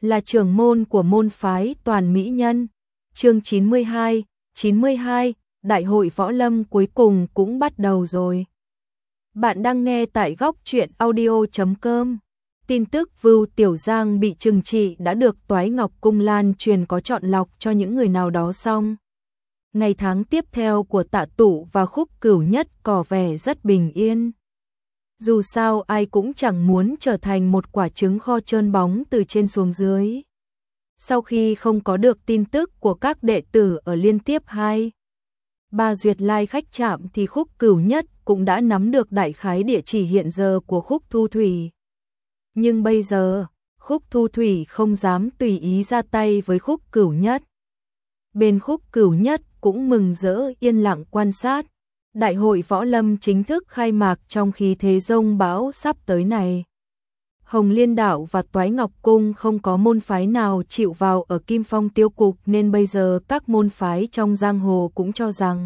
là trưởng môn của môn phái Toàn Mỹ Nhân. Chương 92, Đại hội Võ Lâm cuối cùng cũng bắt đầu rồi. Bạn đang nghe tại góc truyện audio.com. Tin tức Vưu Tiểu Giang bị trừng trị đã được Toái Ngọc Cung lan truyền có chọn lọc cho những người nào đó xong. Ngày tháng tiếp theo của Tạ Tụ và Khúc Cửu Nhất có vẻ rất bình yên. Dù sao ai cũng chẳng muốn trở thành một quả trứng kho trơn bóng từ trên xuống dưới. Sau khi không có được tin tức của các đệ tử ở liên tiếp 2-3 duyệt lai khách trạm thì Khúc Cửu Nhất cũng đã nắm được đại khái địa chỉ hiện giờ của Khúc Thu Thủy. Nhưng bây giờ, Khúc Thu Thủy không dám tùy ý ra tay với Khúc Cửu Nhất. Bên Khúc Cửu Nhất cũng mừng rỡ yên lặng quan sát. Đại hội Võ Lâm chính thức khai mạc trong khí thế rông bão sắp tới này. Hồng Liên Đạo và Toái Ngọc Cung không có môn phái nào chịu vào ở Kim Phong Tiêu Cục nên bây giờ các môn phái trong giang hồ cũng cho rằng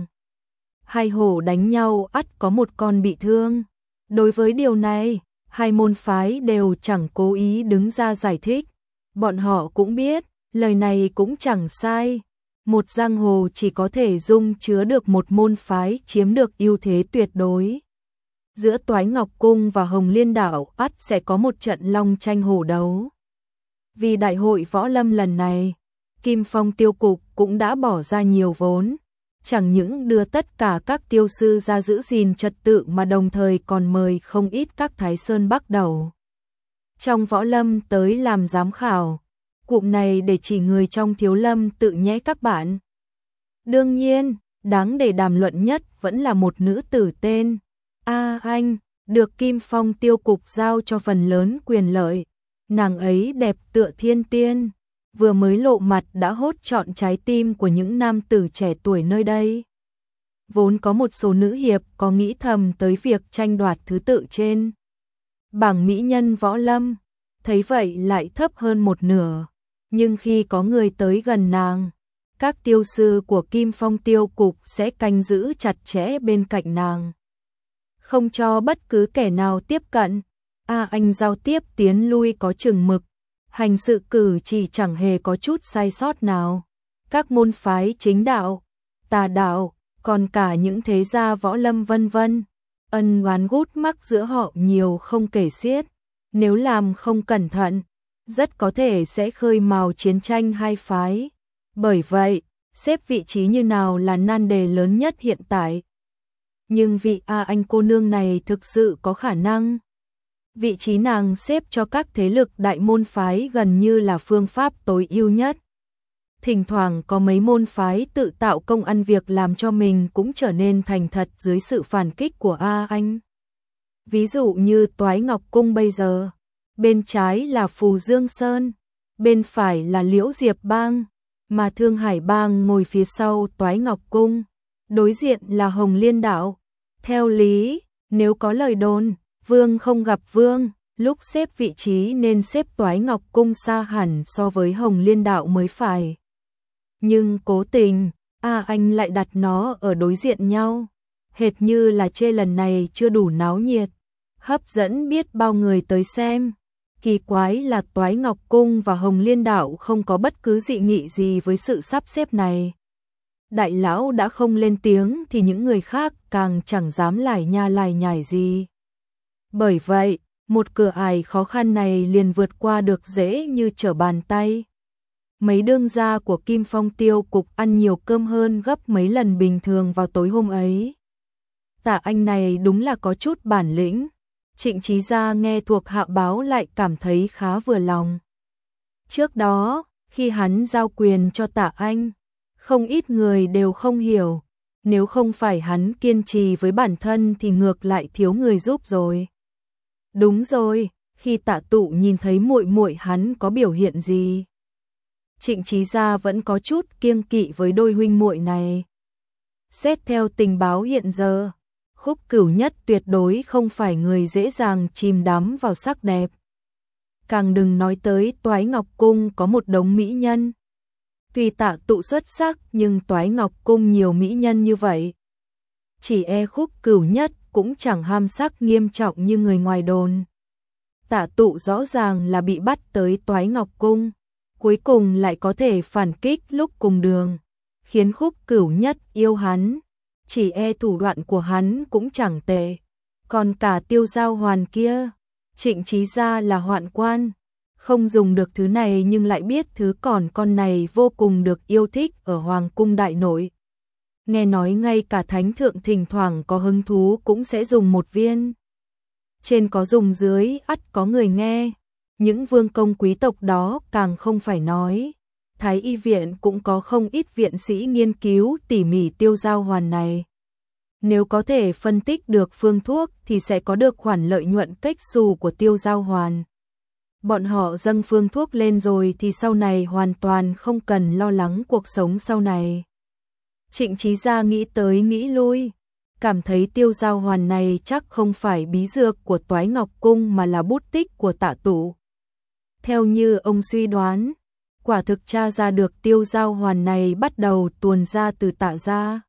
hai hổ đánh nhau ắt có một con bị thương. Đối với điều này, hai môn phái đều chẳng cố ý đứng ra giải thích. Bọn họ cũng biết, lời này cũng chẳng sai. Một giang hồ chỉ có thể dung chứa được một môn phái chiếm được ưu thế tuyệt đối. Giữa Toái Ngọc Cung và Hồng Liên Đạo ắt sẽ có một trận long tranh hổ đấu. Vì đại hội Võ Lâm lần này, Kim Phong Tiêu Cục cũng đã bỏ ra nhiều vốn. Chẳng những đưa tất cả các tiêu sư ra giữ gìn trật tự mà đồng thời còn mời không ít các Thái Sơn Bắc Đầu trong Võ Lâm tới làm giám khảo. Cụm này để chỉ người trong thiếu lâm tự nhẽ các bạn. Đương nhiên, đáng để đàm luận nhất vẫn là một nữ tử tên Anh, được Kim Phong Tiêu Cục giao cho phần lớn quyền lợi. Nàng ấy đẹp tựa thiên tiên, vừa mới lộ mặt đã hốt trọn trái tim của những nam tử trẻ tuổi nơi đây. Vốn có một số nữ hiệp có nghĩ thầm tới việc tranh đoạt thứ tự trên bảng mỹ nhân Võ Lâm, thấy vậy lại thấp hơn một nửa. Nhưng khi có người tới gần nàng, các tiêu sư của Kim Phong Tiêu Cục sẽ canh giữ chặt chẽ bên cạnh nàng, không cho bất cứ kẻ nào tiếp cận. Anh giao tiếp tiến lui có chừng mực, hành sự cử chỉ chẳng hề có chút sai sót nào. Các môn phái chính đạo, tà đạo, còn cả những thế gia Võ Lâm vân vân, ân oán gút mắc giữa họ nhiều không kể xiết. Nếu làm không cẩn thận, rất có thể sẽ khơi mào chiến tranh hai phái. Bởi vậy, xếp vị trí như nào là nan đề lớn nhất hiện tại. Nhưng vị Anh cô nương này thực sự có khả năng. Vị trí nàng xếp cho các thế lực đại môn phái gần như là phương pháp tối ưu nhất. Thỉnh thoảng có mấy môn phái tự tạo công ăn việc làm cho mình cũng trở nên thành thật dưới sự phản kích của Anh. Ví dụ như Toái Ngọc Cung bây giờ, bên trái là Phù Dương Sơn, bên phải là Liễu Diệp Bang, mà Thương Hải Bang ngồi phía sau Toái Ngọc Cung, đối diện là Hồng Liên Đạo. Theo lý, nếu có lời đồn, vương không gặp vương, lúc xếp vị trí nên xếp Toái Ngọc Cung xa hẳn so với Hồng Liên Đạo mới phải. Nhưng cố tình, Anh lại đặt nó ở đối diện nhau, hệt như là chê lần này chưa đủ náo nhiệt, hấp dẫn biết bao người tới xem. Kỳ quái là Toái Ngọc Cung và Hồng Liên Đạo không có bất cứ dị nghị gì với sự sắp xếp này. Đại lão đã không lên tiếng thì những người khác càng chẳng dám lải nha lải nhải gì. Bởi vậy, một cửa ải khó khăn này liền vượt qua được dễ như trở bàn tay. Mấy đương gia của Kim Phong Tiêu Cục ăn nhiều cơm hơn gấp mấy lần bình thường vào tối hôm ấy. Tạ Anh này đúng là có chút bản lĩnh. Trịnh Chí Gia nghe thuộc hạ báo lại cảm thấy khá vừa lòng. Trước đó, khi hắn giao quyền cho Tạ Anh, không ít người đều không hiểu. Nếu không phải hắn kiên trì với bản thân thì ngược lại thiếu người giúp rồi. Đúng rồi, khi Tạ Tụ nhìn thấy muội muội hắn có biểu hiện gì, Trịnh Chí Gia vẫn có chút kiêng kỵ với đôi huynh muội này. Xét theo tình báo hiện giờ, Khúc Cửu Nhất tuyệt đối không phải người dễ dàng chìm đắm vào sắc đẹp. Càng đừng nói tới Toái Ngọc Cung có một đống mỹ nhân. Tuy Tạ Tụ xuất sắc nhưng Toái Ngọc Cung nhiều mỹ nhân như vậy. Chỉ e Khúc Cửu Nhất cũng chẳng ham sắc nghiêm trọng như người ngoài đồn. Tạ Tụ rõ ràng là bị bắt tới Toái Ngọc Cung, cuối cùng lại có thể phản kích lúc cùng đường, khiến Khúc Cửu Nhất yêu hắn, chỉ e thủ đoạn của hắn cũng chẳng tệ. Còn cả Tiêu Giao Hoàn kia, Trịnh Chí Gia là hoạn quan, không dùng được thứ này nhưng lại biết thứ còn con này vô cùng được yêu thích ở Hoàng cung đại nội. Nghe nói ngay cả thánh thượng thỉnh thoảng có hứng thú cũng sẽ dùng một viên. Trên có dùng dưới ắt có người nghe, những vương công quý tộc đó càng không phải nói. Thái y viện cũng có không ít viện sĩ nghiên cứu tỉ mỉ Tiêu Giao Hoàn này. Nếu có thể phân tích được phương thuốc thì sẽ có được khoản lợi nhuận cách xù của Tiêu Giao Hoàn. Bọn họ dâng phương thuốc lên rồi thì sau này hoàn toàn không cần lo lắng cuộc sống sau này. Trịnh Chí Gia nghĩ tới nghĩ lui, cảm thấy Tiêu Giao Hoàn này chắc không phải bí dược của Toái Ngọc Cung mà là bút tích của Tạ Tụ. Theo như ông suy đoán, quả thực tra ra được Tiêu Giao Hoàn này bắt đầu tuồn ra từ Tạ gia.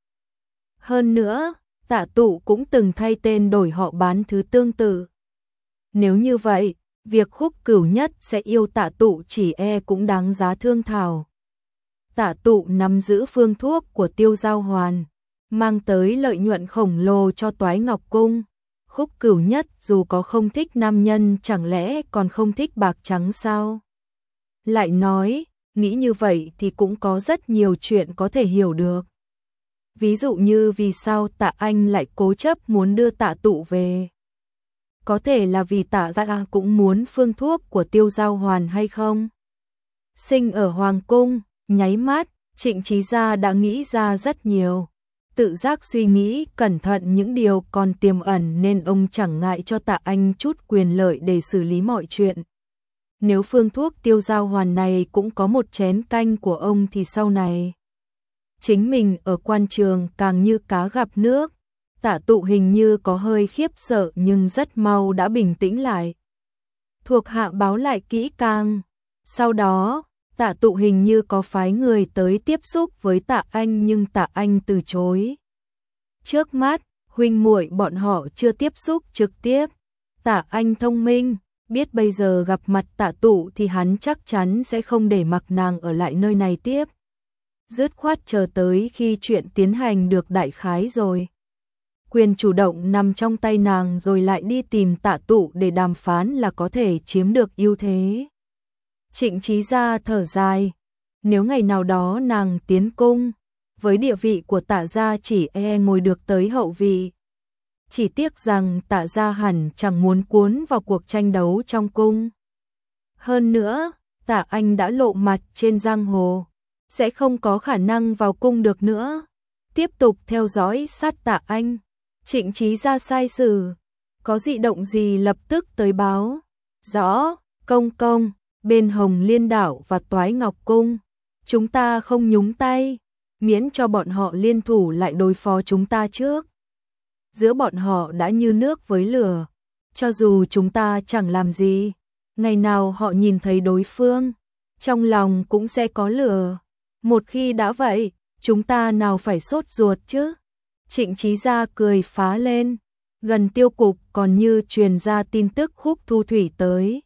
Hơn nữa, Tạ Tụ cũng từng thay tên đổi họ bán thứ tương tự. Nếu như vậy, việc Khúc Cửu Nhất sẽ yêu Tạ Tụ chỉ e cũng đáng giá thương thảo. Tạ Tụ nắm giữ phương thuốc của Tiêu Giao Hoàn, mang tới lợi nhuận khổng lồ cho Toái Ngọc Cung. Khúc Cửu Nhất dù có không thích nam nhân chẳng lẽ còn không thích bạc trắng sao? Lại nói, nghĩ như vậy thì cũng có rất nhiều chuyện có thể hiểu được. Ví dụ như vì sao Tạ Anh lại cố chấp muốn đưa Tạ Tụ về. Có thể là vì Tạ gia cũng muốn phương thuốc của Tiêu Giao Hoàn hay không? Sinh ở Hoàng cung, nháy mắt, Trịnh Chí Gia đã nghĩ ra rất nhiều. Tự giác suy nghĩ cẩn thận những điều còn tiềm ẩn nên ông chẳng ngại cho Tạ Anh chút quyền lợi để xử lý mọi chuyện. Nếu phương thuốc Tiêu Giao Hoàn này cũng có một chén canh của ông thì sau này chính mình ở quan trường càng như cá gặp nước. Tạ Tụ hình như có hơi khiếp sợ nhưng rất mau đã bình tĩnh lại. Thuộc hạ báo lại kỹ càng. Sau đó, Tạ Tụ hình như có phái người tới tiếp xúc với Tạ Anh nhưng Tạ Anh từ chối. Trước mắt, huynh muội bọn họ chưa tiếp xúc trực tiếp. Tạ Anh thông minh, biết bây giờ gặp mặt Tạ Tụ thì hắn chắc chắn sẽ không để mặc nàng ở lại nơi này tiếp. Dứt khoát chờ tới khi chuyện tiến hành được đại khái rồi. Quyền chủ động nằm trong tay nàng rồi lại đi tìm Tạ Tụ để đàm phán là có thể chiếm được ưu thế. Trịnh Chí Gia thở dài, nếu ngày nào đó nàng tiến cung, với địa vị của Tạ gia chỉ e ngồi được tới hậu vị. Chỉ tiếc rằng Tạ gia hẳn chẳng muốn cuốn vào cuộc tranh đấu trong cung. Hơn nữa, Tạ Anh đã lộ mặt trên giang hồ, sẽ không có khả năng vào cung được nữa. Tiếp tục theo dõi sát Tạ Anh. Trịnh Chí Gia sai sử, có dị động gì lập tức tới báo. Rõ, công công, bên Hồng Liên Đảo và Toái Ngọc Cung, chúng ta không nhúng tay, miễn cho bọn họ liên thủ lại đối phó chúng ta trước. Giữa bọn họ đã như nước với lửa, cho dù chúng ta chẳng làm gì, ngày nào họ nhìn thấy đối phương, trong lòng cũng sẽ có lửa. Một khi đã vậy, chúng ta nào phải sốt ruột chứ? Trịnh Chí Gia cười phá lên, gần tiêu cục còn như truyền ra tin tức Khúc Thu Thủy tới.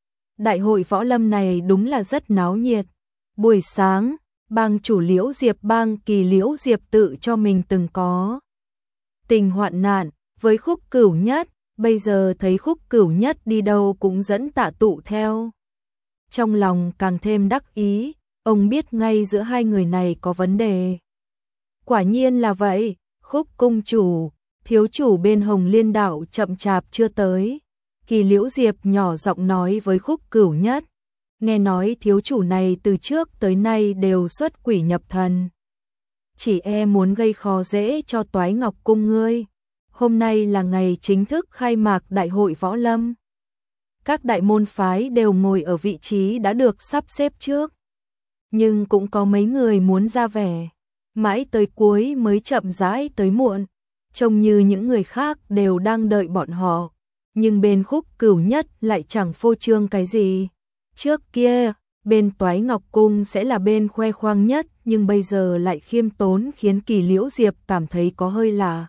Đại hội võ lâm này đúng là rất náo nhiệt. Buổi sáng, bang chủ Liễu Diệp bang Kỳ Liễu Diệp tự cho mình từng có tình hoạn nạn với Khúc Cửu Nhất, bây giờ thấy Khúc Cửu Nhất đi đâu cũng dẫn Tạ Tụ theo. Trong lòng càng thêm đắc ý, ông biết ngay giữa hai người này có vấn đề. Quả nhiên là vậy, Khúc cung chủ, thiếu chủ bên Hồng Liên Đảo chậm chạp chưa tới. Kỳ Liễu Diệp nhỏ giọng nói với Khúc Cửu Nhất, nghe nói thiếu chủ này từ trước tới nay đều xuất quỷ nhập thần. Chỉ e muốn gây khó dễ cho Toái Ngọc Cung ngươi. Hôm nay là ngày chính thức khai mạc đại hội võ lâm. Các đại môn phái đều ngồi ở vị trí đã được sắp xếp trước. Nhưng cũng có mấy người muốn ra vẻ, mãi tới cuối mới chậm rãi tới muộn, trông như những người khác đều đang đợi bọn họ. Nhưng bên Khúc Cửu Nhất lại chẳng phô trương cái gì. Trước kia, bên Toái Ngọc Cung sẽ là bên khoe khoang nhất, nhưng bây giờ lại khiêm tốn khiến Kỳ Liễu Diệp cảm thấy có hơi lạ.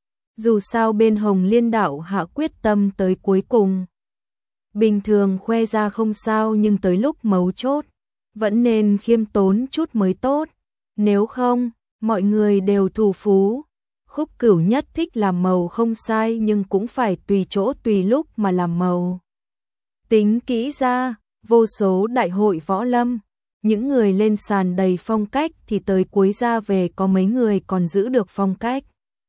Dù sao bên Hồng Liên Đảo hạ quyết tâm tới cuối cùng. Bình thường khoe ra không sao nhưng tới lúc mấu chốt, vẫn nên khiêm tốn chút mới tốt, nếu không, mọi người đều thù phú. Khúc Cửu Nhất thích làm màu không sai nhưng cũng phải tùy chỗ tùy lúc mà làm màu. Tính kỹ ra, vô số đại hội võ lâm, những người lên sàn đầy phong cách thì tới cuối ra về có mấy người còn giữ được phong cách.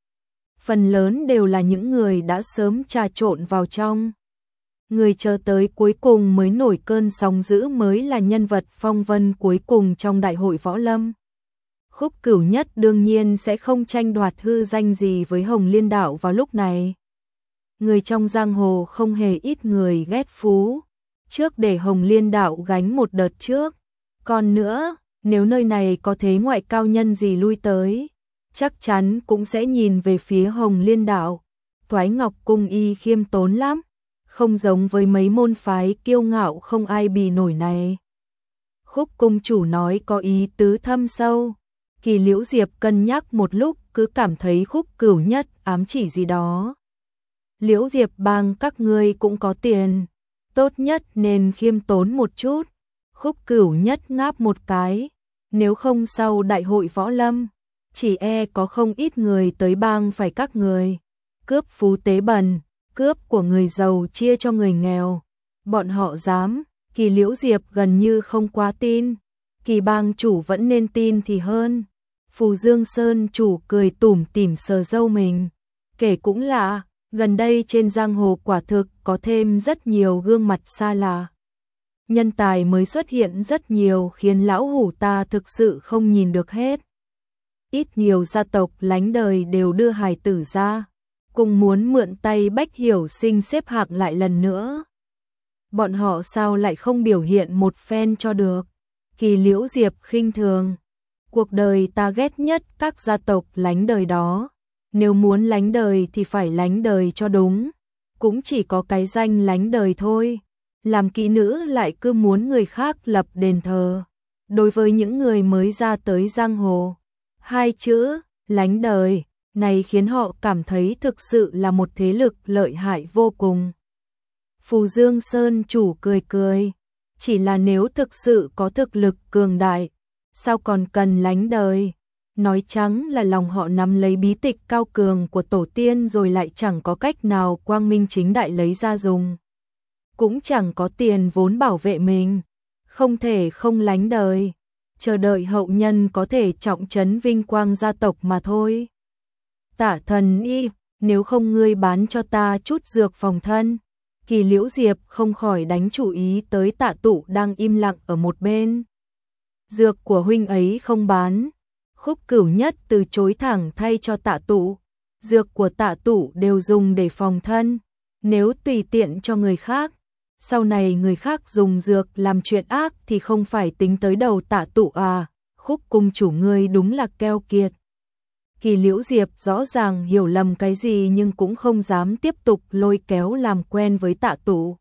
Phần lớn đều là những người đã sớm trà trộn vào trong. Người chờ tới cuối cùng mới nổi cơn sóng dữ mới là nhân vật phong vân cuối cùng trong đại hội võ lâm. Khúc Cửu Nhất đương nhiên sẽ không tranh đoạt hư danh gì với Hồng Liên Đạo vào lúc này. Người trong giang hồ không hề ít người ghét Phú, trước để Hồng Liên Đạo gánh một đợt trước. Còn nữa, nếu nơi này có thế ngoại cao nhân gì lui tới, chắc chắn cũng sẽ nhìn về phía Hồng Liên Đạo. Toái Ngọc Cung y khiêm tốn lắm, không giống với mấy môn phái kiêu ngạo không ai bì nổi này. Khúc cung chủ nói có ý tứ thâm sâu. Kỳ Liễu Diệp cân nhắc một lúc cứ cảm thấy Khúc Cửu Nhất ám chỉ gì đó. Liễu Diệp bang các ngươi cũng có tiền, tốt nhất nên khiêm tốn một chút. Khúc Cửu Nhất ngáp một cái, nếu không sau đại hội võ lâm, chỉ e có không ít người tới bang phải các người. Cướp phú tế bần, cướp của người giàu chia cho người nghèo. Bọn họ dám, Kỳ Liễu Diệp gần như không quá tin. Kỳ bang chủ vẫn nên tin thì hơn. Phù Dương Sơn chủ cười tủm tỉm sờ râu mình. Kể cũng lạ, gần đây trên giang hồ quả thực có thêm rất nhiều gương mặt xa lạ. Nhân tài mới xuất hiện rất nhiều khiến lão hủ ta thực sự không nhìn được hết. Ít nhiều gia tộc lánh đời đều đưa hài tử ra, cùng muốn mượn tay Bách Hiểu Sinh xếp hạng lại lần nữa. Bọn họ sao lại không biểu hiện một phen cho được? Kỳ Liễu Diệp khinh thường. Cuộc đời ta ghét nhất các gia tộc lánh đời đó. Nếu muốn lánh đời thì phải lánh đời cho đúng. Cũng chỉ có cái danh lánh đời thôi. Làm kỹ nữ lại cứ muốn người khác lập đền thờ. Đối với những người mới ra tới giang hồ, hai chữ lánh đời này khiến họ cảm thấy thực sự là một thế lực lợi hại vô cùng. Phù Dương Sơn chủ cười cười, chỉ là nếu thực sự có thực lực cường đại, sao còn cần lánh đời? Nói trắng là lòng họ nắm lấy bí tịch cao cường của tổ tiên rồi lại chẳng có cách nào quang minh chính đại lấy ra dùng. Cũng chẳng có tiền vốn bảo vệ mình, không thể không lánh đời, chờ đợi hậu nhân có thể trọng trấn vinh quang gia tộc mà thôi. Tả Thần Y, nếu không ngươi bán cho ta chút dược phòng thân. Kỳ Liễu Diệp không khỏi đánh chủ ý tới Tạ Tụ đang im lặng ở một bên. Dược của huynh ấy không bán. Khúc Cửu Nhất từ chối thẳng thay cho Tạ Tụ. Dược của Tạ Tụ đều dùng để phòng thân, nếu tùy tiện cho người khác, sau này người khác dùng dược làm chuyện ác thì không phải tính tới đầu Tạ Tụ à? Khúc cung chủ ngươi đúng là keo kiệt. Kỳ Liễu Diệp rõ ràng hiểu lầm cái gì nhưng cũng không dám tiếp tục lôi kéo làm quen với Tạ Tụ.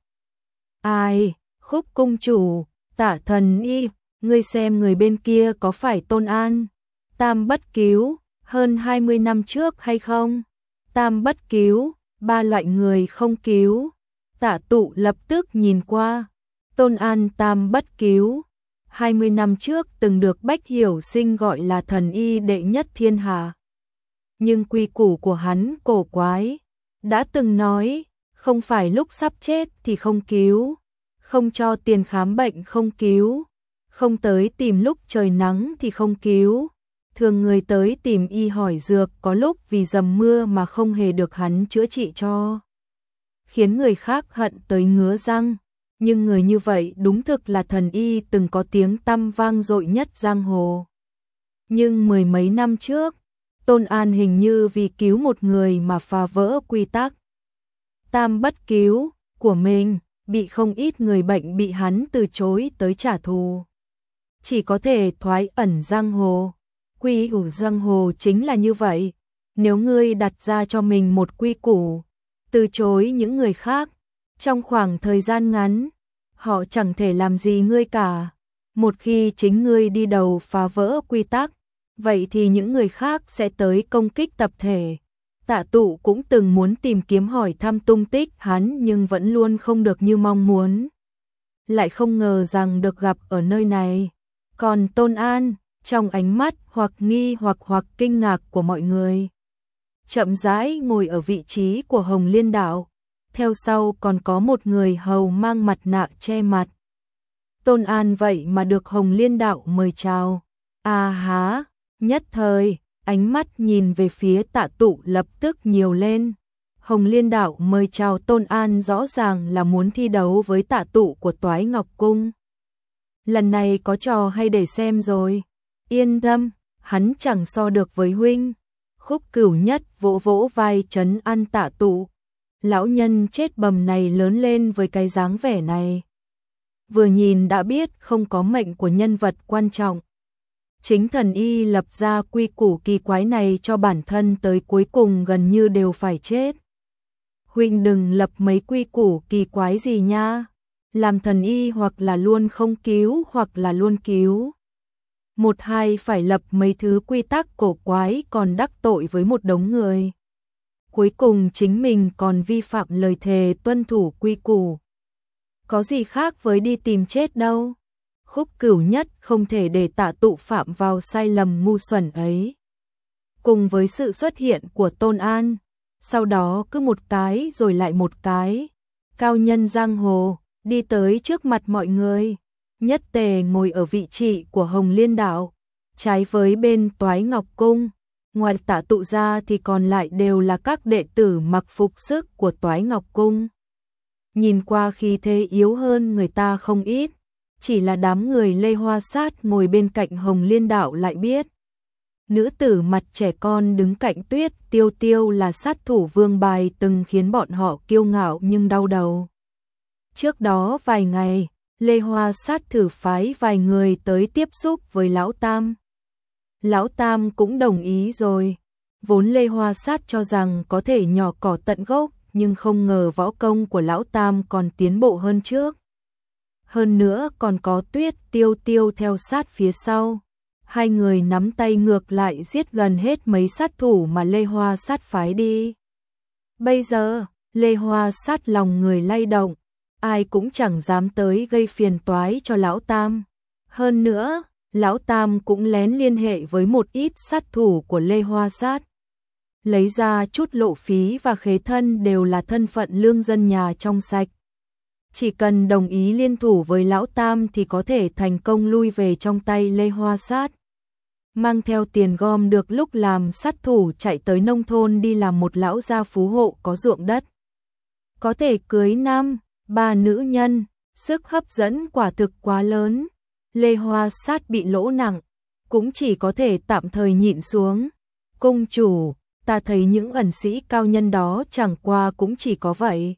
Ai, Khúc cung chủ, Tả Thần Y, ngươi xem người bên kia có phải Tôn An, Tam Bất Cứu, hơn 20 năm trước hay không? Tam Bất Cứu, ba loại người không cứu. Tạ Tụ lập tức nhìn qua. Tôn An Tam Bất Cứu, 20 năm trước từng được Bách Hiểu Sinh gọi là thần y đệ nhất thiên hạ. Nhưng quy củ của hắn cổ quái, đã từng nói, không phải lúc sắp chết thì không cứu, không cho tiền khám bệnh không cứu, không tới tìm lúc trời nắng thì không cứu. Thường người tới tìm y hỏi dược có lúc vì dầm mưa mà không hề được hắn chữa trị cho, khiến người khác hận tới ngứa răng. Nhưng người như vậy đúng thực là thần y từng có tiếng tăm vang dội nhất giang hồ. Nhưng mười mấy năm trước, Tôn An hình như vì cứu một người mà phá vỡ quy tắc Tam Bất Cứu của mình, bị không ít người bệnh bị hắn từ chối tới trả thù. Chỉ có thể thoái ẩn giang hồ. Quy củ giang hồ chính là như vậy. Nếu ngươi đặt ra cho mình một quy củ, từ chối những người khác, trong khoảng thời gian ngắn, họ chẳng thể làm gì ngươi cả. Một khi chính ngươi đi đầu phá vỡ quy tắc, vậy thì những người khác sẽ tới công kích tập thể. Tạ Tụ cũng từng muốn tìm kiếm hỏi thăm tung tích hắn nhưng vẫn luôn không được như mong muốn. Lại không ngờ rằng được gặp ở nơi này. Còn Tôn An, trong ánh mắt hoặc nghi hoặc kinh ngạc của mọi người, chậm rãi ngồi ở vị trí của Hồng Liên Đạo, theo sau còn có một người hầu mang mặt nạ che mặt. Tôn An vậy mà được Hồng Liên Đạo mời chào. À há, nhất thời, ánh mắt nhìn về phía Tạ Tụ lập tức nhiều lên. Hồng Liên Đạo mời chào Tôn An rõ ràng là muốn thi đấu với Tạ Tụ của Toái Ngọc Cung. Lần này có trò hay để xem rồi. Yên tâm, hắn chẳng so được với huynh. Khúc Cửu Nhất vỗ vỗ vai trấn an Tạ Tụ. Lão nhân chết bầm này lớn lên với cái dáng vẻ này, vừa nhìn đã biết không có mệnh của nhân vật quan trọng. Chính thần y lập ra quy củ kỳ quái này cho bản thân tới cuối cùng gần như đều phải chết. Huynh đừng lập mấy quy củ kỳ quái gì nha. Làm thần y hoặc là luôn không cứu hoặc là luôn cứu. Một hai phải lập mấy thứ quy tắc cổ quái còn đắc tội với một đống người. Cuối cùng chính mình còn vi phạm lời thề tuân thủ quy củ. Có gì khác với đi tìm chết đâu. Khúc Cửu Nhất không thể để Tạ Tụ phạm vào sai lầm ngu xuẩn ấy. Cùng với sự xuất hiện của Tôn An, sau đó cứ một cái rồi lại một cái, cao nhân giang hồ đi tới trước mặt mọi người. Nhất Tề ngồi ở vị trí của Hồng Liên Đạo, trái với bên Toái Ngọc Cung. Ngoài Tạ Tụ ra thì còn lại đều là các đệ tử mặc phục sức của Toái Ngọc Cung. Nhìn qua khí thế yếu hơn người ta không ít, chỉ là đám người Lê Hoa Sát ngồi bên cạnh Hồng Liên Đạo lại biết. Nữ tử mặt trẻ con đứng cạnh Tuyết Tiêu Tiêu là sát thủ vương bài từng khiến bọn họ kiêu ngạo nhưng đau đầu. Trước đó vài ngày, Lê Hoa Sát thử phái vài người tới tiếp xúc với Lão Tam. Lão Tam cũng đồng ý rồi. Vốn Lê Hoa Sát cho rằng có thể nhỏ cỏ tận gốc, nhưng không ngờ võ công của Lão Tam còn tiến bộ hơn trước. Hơn nữa còn có Tuyết Tiêu Tiêu theo sát phía sau. Hai người nắm tay ngược lại giết gần hết mấy sát thủ mà Lê Hoa Sát phái đi. Bây giờ, Lê Hoa Sát lòng người lay động, ai cũng chẳng dám tới gây phiền toái cho Lão Tam. Hơn nữa, Lão Tam cũng lén liên hệ với một ít sát thủ của Lê Hoa Sát. Lấy ra chút lộ phí và khế thân đều là thân phận lương dân nhà trong sạch. Chỉ cần đồng ý liên thủ với Lão Tam thì có thể thành công lui về trong tay Lê Hoa Sát. Mang theo tiền gom được lúc làm sát thủ chạy tới nông thôn đi làm một lão gia phú hộ có ruộng đất. Có thể cưới 3 nữ nhân, sức hấp dẫn quả thực quá lớn. Lê Hoa Sát bị lỗ nặng, cũng chỉ có thể tạm thời nhịn xuống. Cung chủ, ta thấy những ẩn sĩ cao nhân đó chẳng qua cũng chỉ có vậy.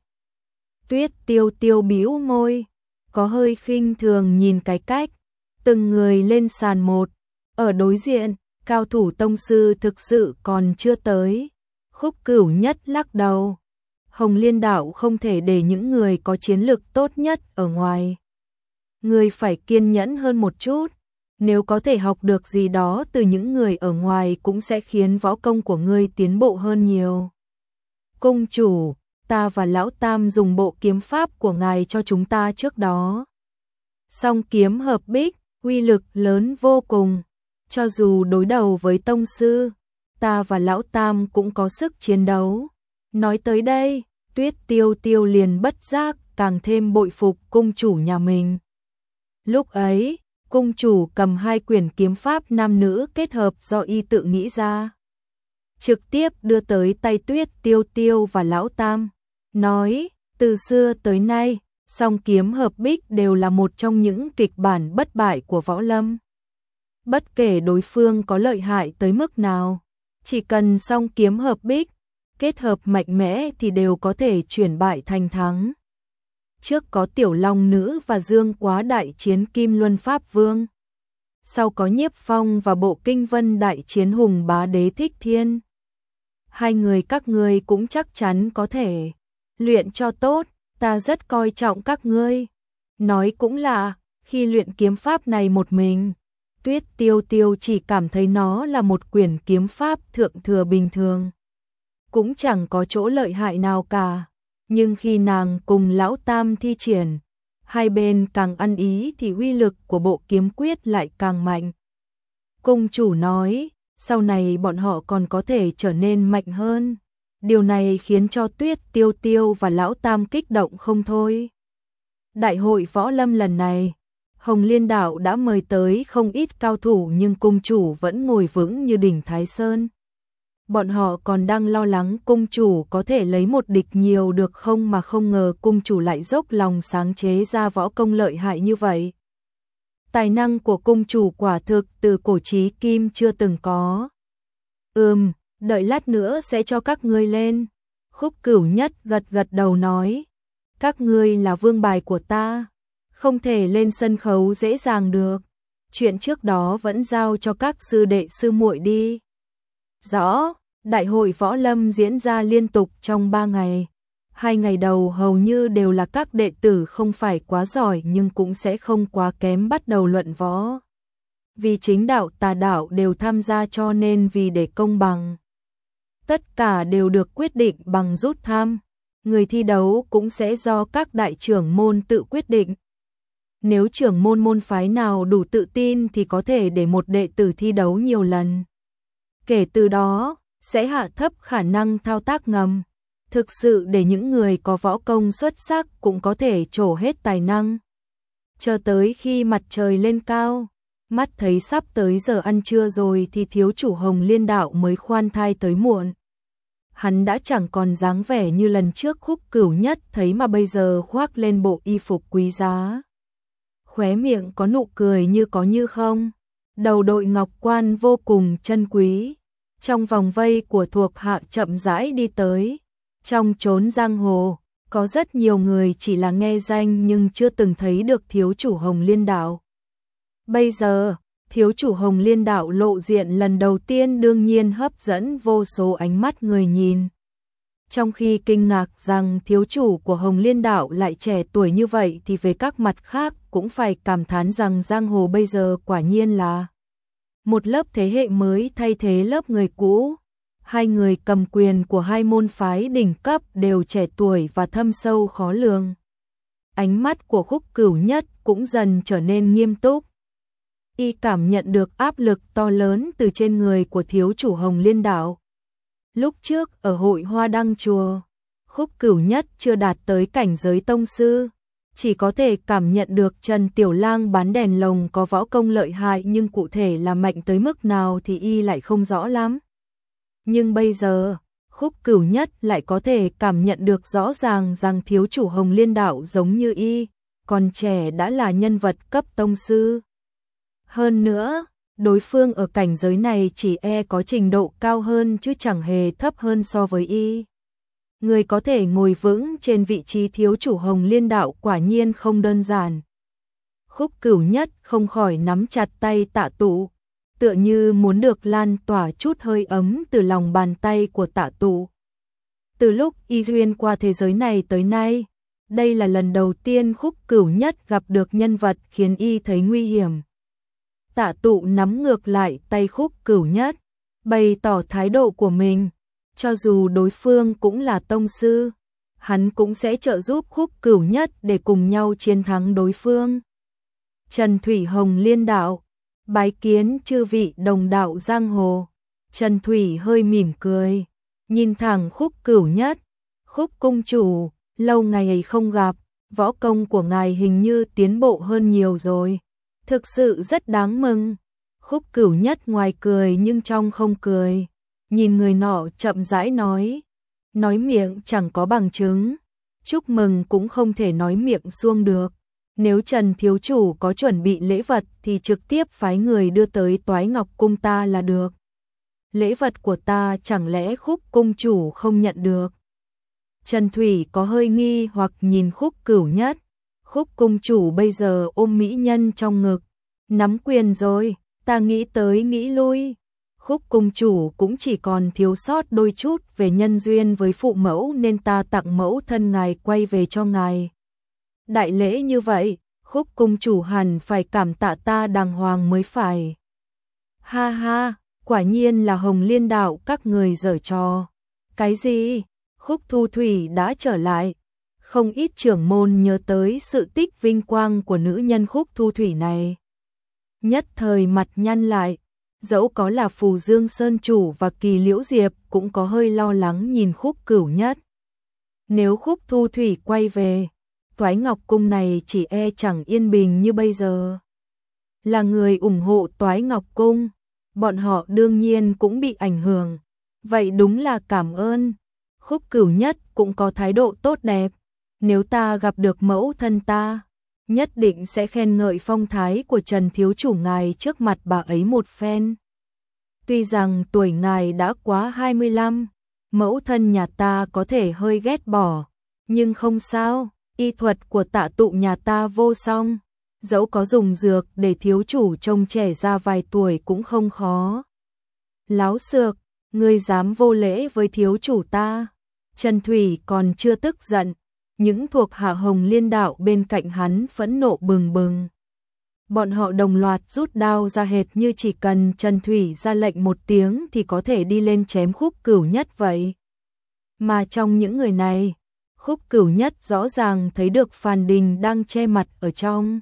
Tuyết Tiêu Tiêu bĩu môi, có hơi khinh thường nhìn cái cách từng người lên sàn một. Ở đối diện, cao thủ tông sư thực sự còn chưa tới. Khúc Cửu Nhất lắc đầu. Hồng Liên Đạo không thể để những người có chiến lực tốt nhất ở ngoài. Người phải kiên nhẫn hơn một chút. Nếu có thể học được gì đó từ những người ở ngoài cũng sẽ khiến võ công của ngươi tiến bộ hơn nhiều. Cung chủ, ta và Lão Tam dùng bộ kiếm pháp của ngài cho chúng ta trước đó. Song kiếm hợp bích, uy lực lớn vô cùng. Cho dù đối đầu với tông sư, ta và Lão Tam cũng có sức chiến đấu. Nói tới đây, Tuyết Tiêu Tiêu liền bất giác càng thêm bội phục cung chủ nhà mình. Lúc ấy, cung chủ cầm 2 quyển kiếm pháp nam nữ kết hợp do y tự nghĩ ra. Trực tiếp đưa tới tay Tuyết Tiêu Tiêu và Lão Tam. Nói, từ xưa tới nay, song kiếm hợp bích đều là một trong những kịch bản bất bại của võ lâm. Bất kể đối phương có lợi hại tới mức nào, chỉ cần song kiếm hợp bích, kết hợp mạnh mẽ thì đều có thể chuyển bại thành thắng. Trước có Tiểu Long Nữ và Dương Quá đại chiến Kim Luân Pháp Vương. Sau có Nhiếp Phong và Bộ Kinh Vân đại chiến Hùng Bá Đế Thích Thiên. Hai người các ngươi cũng chắc chắn có thể luyện cho tốt, ta rất coi trọng các ngươi. Nói cũng là, khi luyện kiếm pháp này một mình, Tuyết Tiêu Tiêu chỉ cảm thấy nó là một quyển kiếm pháp thượng thừa bình thường. Cũng chẳng có chỗ lợi hại nào cả. Nhưng khi nàng cùng Lão Tam thi triển, hai bên càng ăn ý thì uy lực của bộ kiếm quyết lại càng mạnh. Cung chủ nói, sau này bọn họ còn có thể trở nên mạnh hơn. Điều này khiến cho Tuyết Tiêu Tiêu và Lão Tam kích động không thôi. Đại hội võ lâm lần này, Hồng Liên Đạo đã mời tới không ít cao thủ nhưng cung chủ vẫn ngồi vững như đỉnh Thái Sơn. Bọn họ còn đang lo lắng cung chủ có thể lấy một địch nhiều được không mà không ngờ cung chủ lại dốc lòng sáng chế ra võ công lợi hại như vậy. Tài năng của cung chủ quả thực từ cổ chí kim chưa từng có. Đợi lát nữa sẽ cho các ngươi lên. Khúc Cửu Nhất gật gật đầu nói. Các ngươi là vương bài của ta, không thể lên sân khấu dễ dàng được. Chuyện trước đó vẫn giao cho các sư đệ sư muội đi. Rõ, đại hội võ lâm diễn ra liên tục trong 3 ngày. 2 ngày đầu hầu như đều là các đệ tử không phải quá giỏi nhưng cũng sẽ không quá kém bắt đầu luận võ. Vì chính đạo tà đạo đều tham gia cho nên vì để công bằng. Tất cả đều được quyết định bằng rút thăm. Người thi đấu cũng sẽ do các đại trưởng môn tự quyết định. Nếu trưởng môn phái nào đủ tự tin thì có thể để một đệ tử thi đấu nhiều lần. Kể từ đó, sẽ hạ thấp khả năng thao tác ngầm. Thực sự để những người có võ công xuất sắc cũng có thể trổ hết tài năng. Chờ tới khi mặt trời lên cao, mắt thấy sắp tới giờ ăn trưa rồi thì thiếu chủ Hồng Liên Đạo mới khoan thai tới muộn. Hắn đã chẳng còn dáng vẻ như lần trước Khúc Cửu Nhất thấy mà bây giờ khoác lên bộ y phục quý giá. Khóe miệng có nụ cười như có như không. Đầu đội ngọc quan vô cùng chân quý. Trong vòng vây của thuộc hạ chậm rãi đi tới. Trong chốn giang hồ, có rất nhiều người chỉ là nghe danh nhưng chưa từng thấy được thiếu chủ Hồng Liên Đạo. Bây giờ, thiếu chủ Hồng Liên Đạo lộ diện lần đầu tiên đương nhiên hấp dẫn vô số ánh mắt người nhìn. Trong khi kinh ngạc rằng thiếu chủ của Hồng Liên Đạo lại trẻ tuổi như vậy thì về các mặt khác cũng phải cảm thán rằng giang hồ bây giờ quả nhiên là một lớp thế hệ mới thay thế lớp người cũ. Hai người cầm quyền của hai môn phái đỉnh cấp đều trẻ tuổi và thâm sâu khó lường. Ánh mắt của Khúc Cửu Nhất cũng dần trở nên nghiêm túc. Y cảm nhận được áp lực to lớn từ trên người của thiếu chủ Hồng Liên Đạo. Lúc trước ở hội Hoa Đăng Chùa, Khúc Cửu Nhất chưa đạt tới cảnh giới tông sư, chỉ có thể cảm nhận được Trần Tiểu Lang bán đèn lồng có võ công lợi hại nhưng cụ thể là mạnh tới mức nào thì y lại không rõ lắm. Nhưng bây giờ, Khúc Cửu Nhất lại có thể cảm nhận được rõ ràng rằng thiếu chủ Hồng Liên Đạo giống như y, còn trẻ đã là nhân vật cấp tông sư. Hơn nữa, đối phương ở cảnh giới này chỉ có trình độ cao hơn chứ chẳng hề thấp hơn so với y. Người có thể ngồi vững trên vị trí thiếu chủ Hồng Liên Đạo quả nhiên không đơn giản. Khúc Cửu Nhất không khỏi nắm chặt tay Tạ Tụ, tựa như muốn được lan tỏa chút hơi ấm từ lòng bàn tay của Tạ Tụ. Từ lúc y duyên qua thế giới này tới nay, đây là lần đầu tiên Khúc Cửu Nhất gặp được nhân vật khiến y thấy nguy hiểm. Tạ Tụ nắm ngược lại tay Khúc Cửu Nhất, bày tỏ thái độ của mình. Cho dù đối phương cũng là tông sư, hắn cũng sẽ trợ giúp Khúc Cửu Nhất để cùng nhau chiến thắng đối phương. Trần Thủy Hồng Liên Đạo, bái kiến chư vị đồng đạo giang hồ. Trần Thủy hơi mỉm cười, nhìn thẳng Khúc Cửu Nhất. Khúc cung chủ, lâu ngày không gặp, võ công của ngài hình như tiến bộ hơn nhiều rồi. Thực sự rất đáng mừng. Khúc Cửu Nhất ngoài cười nhưng trong không cười. Nhìn người nọ chậm rãi nói miệng chẳng có bằng chứng, chúc mừng cũng không thể nói miệng suông được. Nếu Trần thiếu chủ có chuẩn bị lễ vật thì trực tiếp phái người đưa tới Toái Ngọc cung ta là được. Lễ vật của ta chẳng lẽ Khúc cung chủ không nhận được? Trần Thủy có hơi nghi hoặc nhìn Khúc Cửu Nhất. Khúc cung chủ bây giờ ôm mỹ nhân trong ngực, nắm quyền rồi, ta nghĩ tới nghĩ lui. Khúc cung chủ cũng chỉ còn thiếu sót đôi chút về nhân duyên với phụ mẫu nên ta tặng mẫu thân ngài quay về cho ngài. Đại lễ như vậy, Khúc cung chủ hẳn phải cảm tạ ta đàng hoàng mới phải. Ha ha, quả nhiên là Hồng Liên Đạo các người giở trò. Cái gì? Khúc Thu Thủy đã trở lại. Không ít trưởng môn nhớ tới sự tích vinh quang của nữ nhân Khúc Thu Thủy này. Nhất thời mặt nhăn lại, dẫu có là Phù Dương Sơn chủ và Kỳ Liễu Diệp cũng có hơi lo lắng nhìn Khúc Cửu Nhất. Nếu Khúc Thu Thủy quay về, Toái Ngọc Cung này chỉ e chẳng yên bình như bây giờ. Là người ủng hộ Toái Ngọc Cung, bọn họ đương nhiên cũng bị ảnh hưởng. Vậy đúng là cảm ơn. Khúc Cửu Nhất cũng có thái độ tốt đẹp. Nếu ta gặp được mẫu thân ta, nhất định sẽ khen ngợi phong thái của Trần thiếu chủ ngài trước mặt bà ấy một phen. Tuy rằng tuổi ngài đã quá 25, mẫu thân nhà ta có thể hơi ghét bỏ, nhưng không sao, y thuật của Tạ Tụ nhà ta vô song, dẫu có dùng dược để thiếu chủ trông trẻ ra vài tuổi cũng không khó. Láo xược, ngươi dám vô lễ với thiếu chủ ta. Trần Thủy còn chưa tức giận, những thuộc hạ Hồng Liên Đạo bên cạnh hắn phẫn nộ bừng bừng. Bọn họ đồng loạt rút đao ra hệt như chỉ cần Trần Thủy ra lệnh một tiếng thì có thể đi lên chém Khúc Cửu Nhất vậy. Mà trong những người này, Khúc Cửu Nhất rõ ràng thấy được Phàn Đình đang che mặt ở trong.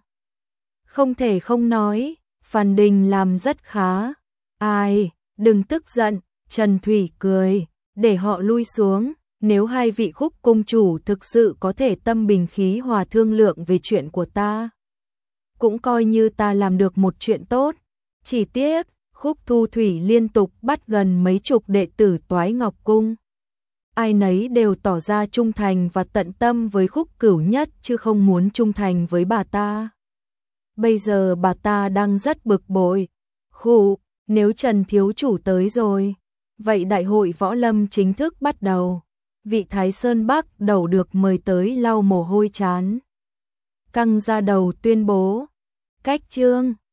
Không thể không nói, Phàn Đình làm rất khá. Ai, đừng tức giận, Trần Thủy cười, để họ lui xuống. Nếu hai vị Khúc cung chủ thực sự có thể tâm bình khí hòa thương lượng về chuyện của ta, cũng coi như ta làm được một chuyện tốt. Chỉ tiếc, Khúc Thu Thủy liên tục bắt gần mấy chục đệ tử Toái Ngọc Cung. Ai nấy đều tỏ ra trung thành và tận tâm với Khúc Cửu Nhất chứ không muốn trung thành với bà ta. Bây giờ bà ta đang rất bực bội. Khụ, nếu Trần thiếu chủ tới rồi, vậy đại hội võ lâm chính thức bắt đầu. Vị Thái Sơn Bắc đầu được mời tới lau mồ hôi trán, căng ra đầu tuyên bố. Cách chương